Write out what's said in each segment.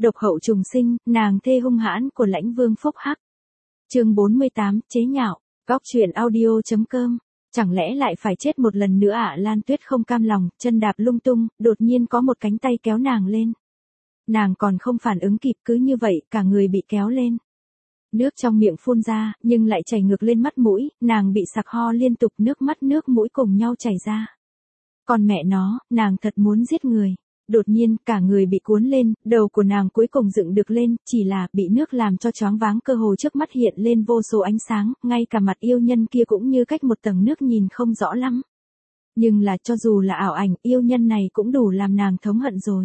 độc hậu trùng sinh, nàng thê hung hãn của lãnh vương phúc hắc. Chương 48, chế nhạo. Góc truyện audio.com. Chẳng lẽ lại phải chết một lần nữa ạ? Lan Tuyết không cam lòng, chân đạp lung tung, đột nhiên có một cánh tay kéo nàng lên. Nàng còn không phản ứng kịp, cứ như vậy, cả người bị kéo lên. Nước trong miệng phun ra, nhưng lại chảy ngược lên mắt mũi, nàng bị sặc ho liên tục, nước mắt nước mũi cùng nhau chảy ra. Còn mẹ nó, nàng thật muốn giết người. Đột nhiên, cả người bị cuốn lên, đầu của nàng cuối cùng dựng được lên, chỉ là bị nước làm cho choáng váng, cơ hồ trước mắt hiện lên vô số ánh sáng, ngay cả mặt yêu nhân kia cũng như cách một tầng nước nhìn không rõ lắm. Nhưng là cho dù là ảo ảnh, yêu nhân này cũng đủ làm nàng thống hận rồi.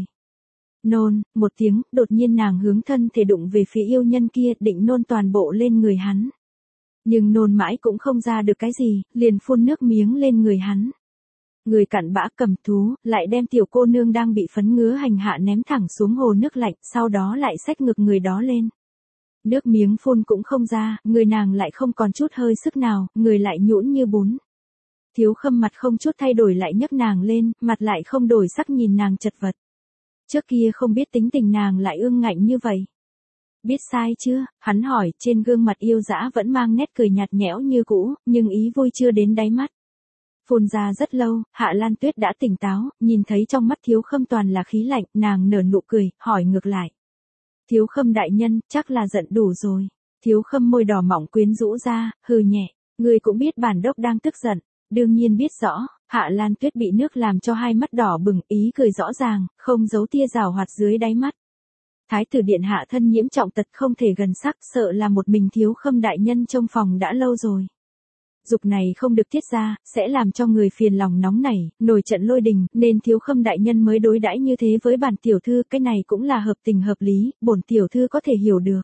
Nôn, một tiếng, đột nhiên nàng hướng thân thể đụng về phía yêu nhân kia, định nôn toàn bộ lên người hắn. Nhưng nôn mãi cũng không ra được cái gì, liền phun nước miếng lên người hắn. Người cặn bã cầm thú, lại đem tiểu cô nương đang bị phấn ngứa hành hạ ném thẳng xuống hồ nước lạnh, sau đó lại xách ngực người đó lên. Nước miếng phun cũng không ra, người nàng lại không còn chút hơi sức nào, người lại nhũn như bún. Thiếu Khâm mặt không chút thay đổi lại nhấc nàng lên, mặt lại không đổi sắc nhìn nàng chật vật. Trước kia không biết tính tình nàng lại ương ngạnh như vậy. Biết sai chưa? Hắn hỏi, trên gương mặt yêu dã vẫn mang nét cười nhạt nhẽo như cũ, nhưng ý vui chưa đến đáy mắt. Phun ra rất lâu, Hạ Lan Tuyết đã tỉnh táo, nhìn thấy trong mắt Thiếu Khâm toàn là khí lạnh, nàng nở nụ cười, hỏi ngược lại. Thiếu Khâm đại nhân, chắc là giận đủ rồi. Thiếu Khâm môi đỏ mỏng quyến rũ ra, hừ nhẹ, người cũng biết bản đốc đang tức giận. Đương nhiên biết rõ, Hạ Lan Tuyết bị nước làm cho hai mắt đỏ bừng, ý cười rõ ràng, không giấu tia giảo hoạt dưới đáy mắt. Thái tử điện hạ thân nhiễm trọng tật không thể gần sắc, sợ là một mình Thiếu Khâm đại nhân trong phòng đã lâu rồi. Dục này không được tiết ra, sẽ làm cho người phiền lòng nóng nảy, nổi trận lôi đình, nên Thiếu Khâm đại nhân mới đối đãi như thế với bản tiểu thư, cái này cũng là hợp tình hợp lý, bổn tiểu thư có thể hiểu được.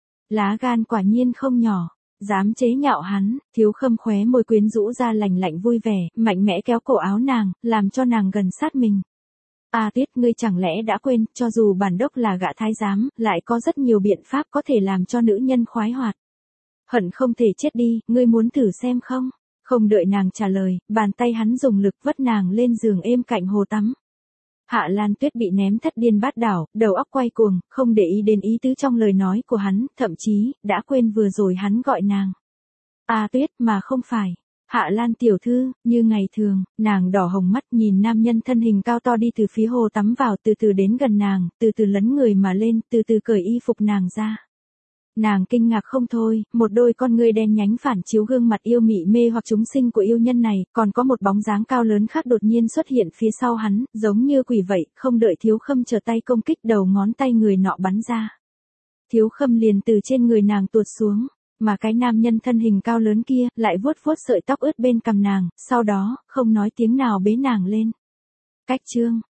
Lá gan quả nhiên không nhỏ, dám chế nhạo hắn. Thiếu Khâm khóe môi quyến rũ ra lành lạnh vui vẻ, mạnh mẽ kéo cổ áo nàng, làm cho nàng gần sát mình. Tuyết, ngươi chẳng lẽ đã quên, cho dù bản đốc là gã thái giám, lại có rất nhiều biện pháp có thể làm cho nữ nhân khoái hoạt. Hận không thể chết đi, ngươi muốn thử xem không? Không đợi nàng trả lời, bàn tay hắn dùng lực vất nàng lên giường êm cạnh hồ tắm. Hạ Lan Tuyết bị ném thất điên bát đảo, đầu óc quay cuồng, không để ý đến ý tứ trong lời nói của hắn, thậm chí, đã quên vừa rồi hắn gọi nàng. Tuyết mà không phải. Hạ Lan tiểu thư, như ngày thường, nàng đỏ hồng mắt nhìn nam nhân thân hình cao to đi từ phía hồ tắm vào, từ từ đến gần nàng, từ từ lấn người mà lên, từ từ cởi y phục nàng ra. Nàng kinh ngạc không thôi, một đôi con ngươi đen nhánh phản chiếu gương mặt yêu mị mê hoặc chúng sinh của yêu nhân này, còn có một bóng dáng cao lớn khác đột nhiên xuất hiện phía sau hắn, giống như quỷ vậy, không đợi Thiếu Khâm trở tay công kích, đầu ngón tay người nọ bắn ra. Thiếu Khâm liền từ trên người nàng tuột xuống, mà cái nam nhân thân hình cao lớn kia, lại vuốt vuốt sợi tóc ướt bên cằm nàng, sau đó, không nói tiếng nào bế nàng lên. Cách chương.